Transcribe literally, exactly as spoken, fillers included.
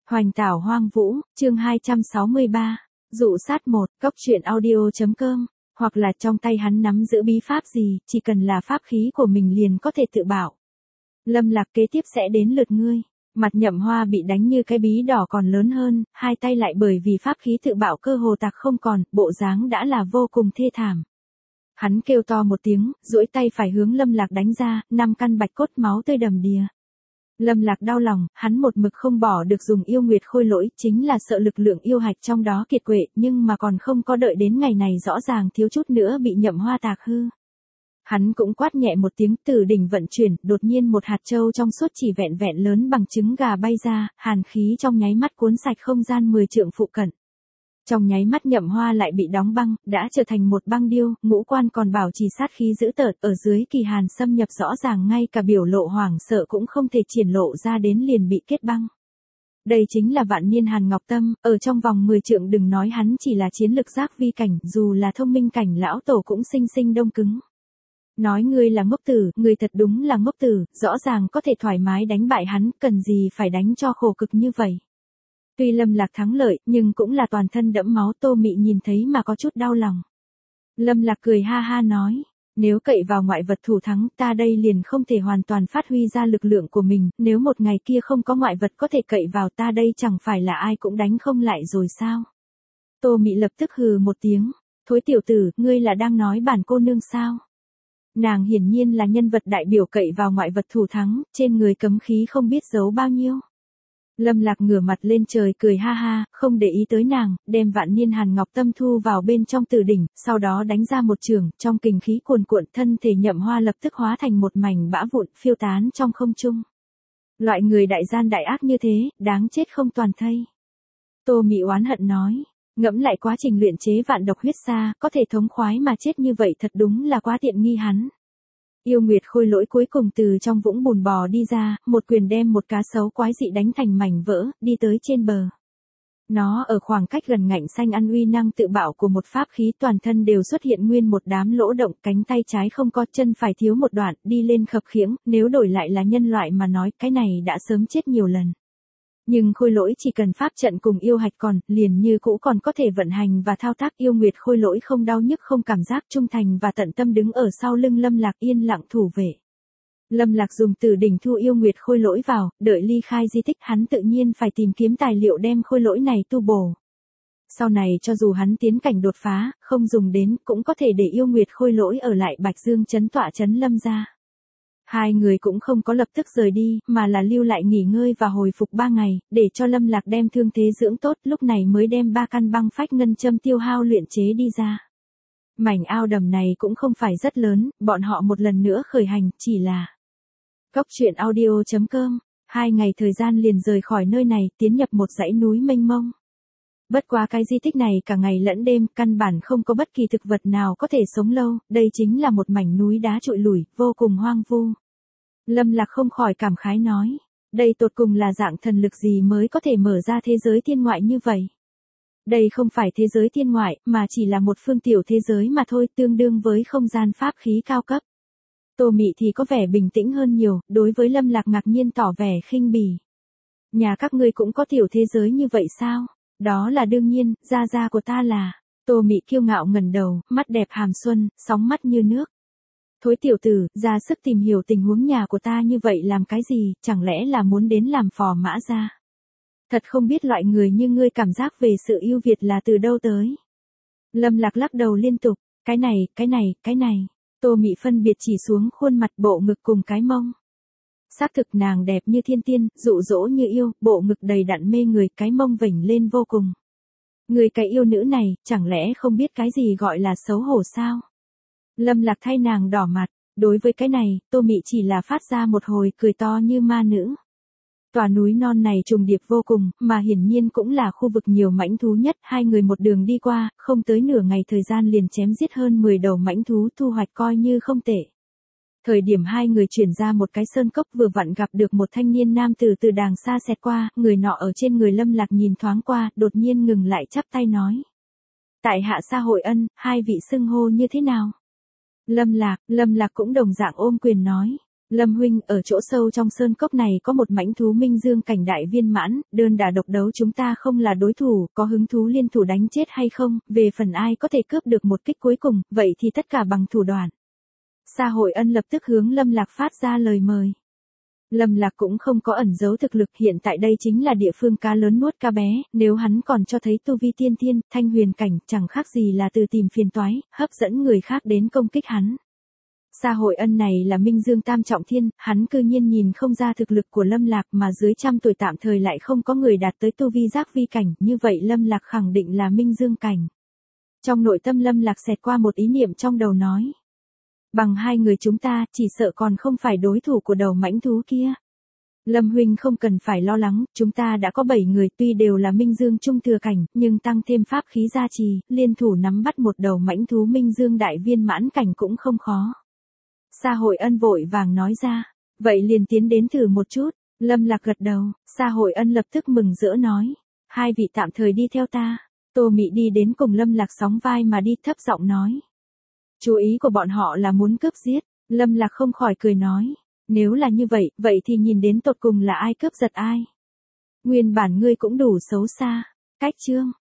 Hoành tảo hoang vũ, chương hai trăm sáu mươi ba. Dụ sát một, cốc truyện audio.com, hoặc là trong tay hắn nắm giữ bí pháp gì, chỉ cần là pháp khí của mình liền có thể tự bảo. Lâm Lạc, kế tiếp sẽ đến lượt ngươi. Mặt Nhậm Hoa bị đánh như cái bí đỏ còn lớn hơn, hai tay lại bởi vì pháp khí tự bảo cơ hồ tạc không còn, bộ dáng đã là vô cùng thê thảm. Hắn kêu to một tiếng, duỗi tay phải hướng Lâm Lạc đánh ra, năm căn bạch cốt máu tươi đầm đìa. Lâm Lạc đau lòng, hắn một mực không bỏ được dùng yêu nguyệt khôi lỗi, chính là sợ lực lượng yêu hạch trong đó kiệt quệ, nhưng mà còn không có đợi đến ngày này rõ ràng thiếu chút nữa bị Nhậm Hoa tạc hư. Hắn cũng quát nhẹ một tiếng, từ đỉnh vận chuyển, đột nhiên một hạt châu trong suốt chỉ vẹn vẹn lớn bằng trứng gà bay ra, hàn khí trong nháy mắt cuốn sạch không gian mười trượng phụ cận. Trong nháy mắt Nhậm Hoa lại bị đóng băng, đã trở thành một băng điêu, ngũ quan còn bảo trì sát khí dữ tợn, ở dưới kỳ hàn xâm nhập rõ ràng ngay cả biểu lộ hoảng sợ cũng không thể triển lộ ra đến liền bị kết băng. Đây chính là vạn niên Hàn Ngọc Tâm, ở trong vòng mười trượng đừng nói hắn chỉ là chiến lực giác vi cảnh, dù là thông minh cảnh lão tổ cũng sinh sinh đông cứng. Nói ngươi là ngốc tử, ngươi thật đúng là ngốc tử, rõ ràng có thể thoải mái đánh bại hắn, cần gì phải đánh cho khổ cực như vậy. Tuy Lâm Lạc thắng lợi, nhưng cũng là toàn thân đẫm máu. Tô Mị nhìn thấy mà có chút đau lòng. Lâm Lạc cười ha ha nói, nếu cậy vào ngoại vật thủ thắng, ta đây liền không thể hoàn toàn phát huy ra lực lượng của mình, nếu một ngày kia không có ngoại vật có thể cậy vào, ta đây chẳng phải là ai cũng đánh không lại rồi sao. Tô Mị lập tức hừ một tiếng, thối tiểu tử, ngươi là đang nói bản cô nương sao? Nàng hiển nhiên là nhân vật đại biểu cậy vào ngoại vật thủ thắng, trên người cấm khí không biết giấu bao nhiêu. Lâm Lạc ngửa mặt lên trời cười ha ha, không để ý tới nàng, đem vạn niên Hàn Ngọc Tâm thu vào bên trong tử đỉnh, sau đó đánh ra một trường, trong kình khí cuồn cuộn, thân thể Nhậm Hoa lập tức hóa thành một mảnh bã vụn phiêu tán trong không trung. Loại người đại gian đại ác như thế, đáng chết không toàn thây. Tô Mị oán hận nói, ngẫm lại quá trình luyện chế vạn độc huyết sa, có thể thống khoái mà chết như vậy thật đúng là quá tiện nghi hắn. Yêu nguyệt khôi lỗi cuối cùng từ trong vũng bùn bò đi ra, một quyền đem một cá sấu quái dị đánh thành mảnh vỡ, đi tới trên bờ. Nó ở khoảng cách gần ngạnh xanh ăn uy năng tự bạo của một pháp khí, toàn thân đều xuất hiện nguyên một đám lỗ động, cánh tay trái không có, chân phải thiếu một đoạn, đi lên khập khiễng, nếu đổi lại là nhân loại mà nói, cái này đã sớm chết nhiều lần. Nhưng khôi lỗi chỉ cần pháp trận cùng yêu hạch còn, liền như cũ còn có thể vận hành và thao tác. Yêu nguyệt khôi lỗi không đau nhức không cảm giác, trung thành và tận tâm đứng ở sau lưng Lâm Lạc yên lặng thủ vệ. Lâm Lạc dùng từ đỉnh thu yêu nguyệt khôi lỗi vào, đợi ly khai di tích hắn tự nhiên phải tìm kiếm tài liệu đem khôi lỗi này tu bổ. Sau này cho dù hắn tiến cảnh đột phá, không dùng đến, cũng có thể để yêu nguyệt khôi lỗi ở lại Bạch Dương trấn tọa trấn Lâm gia. Hai người cũng không có lập tức rời đi, mà là lưu lại nghỉ ngơi và hồi phục ba ngày, để cho Lâm Lạc đem thương thế dưỡng tốt, lúc này mới đem ba căn băng phách ngân châm tiêu hao luyện chế đi ra. Mảnh ao đầm này cũng không phải rất lớn, bọn họ một lần nữa khởi hành, chỉ là cốc truyện audio.com, hai ngày thời gian liền rời khỏi nơi này, tiến nhập một dãy núi mênh mông. Bất quá cái di tích này cả ngày lẫn đêm, căn bản không có bất kỳ thực vật nào có thể sống lâu, đây chính là một mảnh núi đá trụi lủi, vô cùng hoang vu. Lâm Lạc không khỏi cảm khái nói, đây tột cùng là dạng thần lực gì mới có thể mở ra thế giới thiên ngoại như vậy. Đây không phải thế giới thiên ngoại, mà chỉ là một phương tiểu thế giới mà thôi, tương đương với không gian pháp khí cao cấp. Tô Mị thì có vẻ bình tĩnh hơn nhiều, đối với Lâm Lạc ngạc nhiên tỏ vẻ khinh bỉ. Nhà các ngươi cũng có tiểu thế giới như vậy sao? Đó là đương nhiên, gia gia của ta là. Tô Mị kiêu ngạo ngẩng đầu, mắt đẹp hàm xuân, sóng mắt như nước. Thối tiểu tử, ra sức tìm hiểu tình huống nhà của ta như vậy làm cái gì, chẳng lẽ là muốn đến làm phò mã gia? Thật không biết loại người như ngươi cảm giác về sự ưu việt là từ đâu tới. Lâm Lạc lắc đầu liên tục, cái này, cái này, cái này. Tô Mị phân biệt chỉ xuống khuôn mặt, bộ ngực cùng cái mông. Xác thực nàng đẹp như thiên tiên, dụ dỗ như yêu, bộ ngực đầy đặn mê người, cái mông vểnh lên vô cùng. Người cái yêu nữ này, chẳng lẽ không biết cái gì gọi là xấu hổ sao? Lâm Lạc thay nàng đỏ mặt, đối với cái này, Tô Mị chỉ là phát ra một hồi cười to như ma nữ. Tòa núi non này trùng điệp vô cùng, mà hiển nhiên cũng là khu vực nhiều mãnh thú nhất, hai người một đường đi qua, không tới nửa ngày thời gian liền chém giết hơn mười đầu mãnh thú, thu hoạch coi như không tệ. Thời điểm hai người chuyển ra một cái sơn cốc vừa vặn gặp được một thanh niên nam tử từ đàng xa xẹt qua, người nọ ở trên người Lâm Lạc nhìn thoáng qua, đột nhiên ngừng lại chắp tay nói. Tại hạ Sa Hội Ân, hai vị xưng hô như thế nào? Lâm Lạc, Lâm Lạc cũng đồng dạng ôm quyền nói. Lâm huynh, ở chỗ sâu trong sơn cốc này có một mãnh thú minh dương cảnh đại viên mãn, đơn đả độc đấu chúng ta không là đối thủ, có hứng thú liên thủ đánh chết hay không, về phần ai có thể cướp được một kích cuối cùng, vậy thì tất cả bằng thủ đoạn. Sa Hội Ân lập tức hướng Lâm Lạc phát ra lời mời. Lâm Lạc cũng không có ẩn giấu thực lực, hiện tại đây chính là địa phương cá lớn nuốt cá bé, nếu hắn còn cho thấy tu vi tiên thiên, thanh huyền cảnh, chẳng khác gì là từ tìm phiền toái, hấp dẫn người khác đến công kích hắn. Sa Hội Ân này là Minh Dương tam trọng thiên, hắn cư nhiên nhìn không ra thực lực của Lâm Lạc mà dưới trăm tuổi tạm thời lại không có người đạt tới tu vi giác vi cảnh, như vậy Lâm Lạc khẳng định là Minh Dương cảnh. Trong nội tâm Lâm Lạc xẹt qua một ý niệm trong đầu nói. Bằng hai người chúng ta, chỉ sợ còn không phải đối thủ của đầu mãnh thú kia. Lâm huynh không cần phải lo lắng, chúng ta đã có bảy người, tuy đều là Minh Dương trung thừa cảnh, nhưng tăng thêm pháp khí gia trì, liên thủ nắm bắt một đầu mãnh thú Minh Dương đại viên mãn cảnh cũng không khó. Sa Hội Ân vội vàng nói ra, vậy liền tiến đến thử một chút. Lâm Lạc gật đầu, Sa Hội Ân lập tức mừng rỡ nói, hai vị tạm thời đi theo ta. Tô Mị đi đến cùng Lâm Lạc sóng vai mà đi, thấp giọng nói. Chú ý của bọn họ là muốn cướp giết. Lâm Lạc không khỏi cười nói, nếu là như vậy, vậy thì nhìn đến tột cùng là ai cướp giật ai. Nguyên bản ngươi cũng đủ xấu xa. Cách chương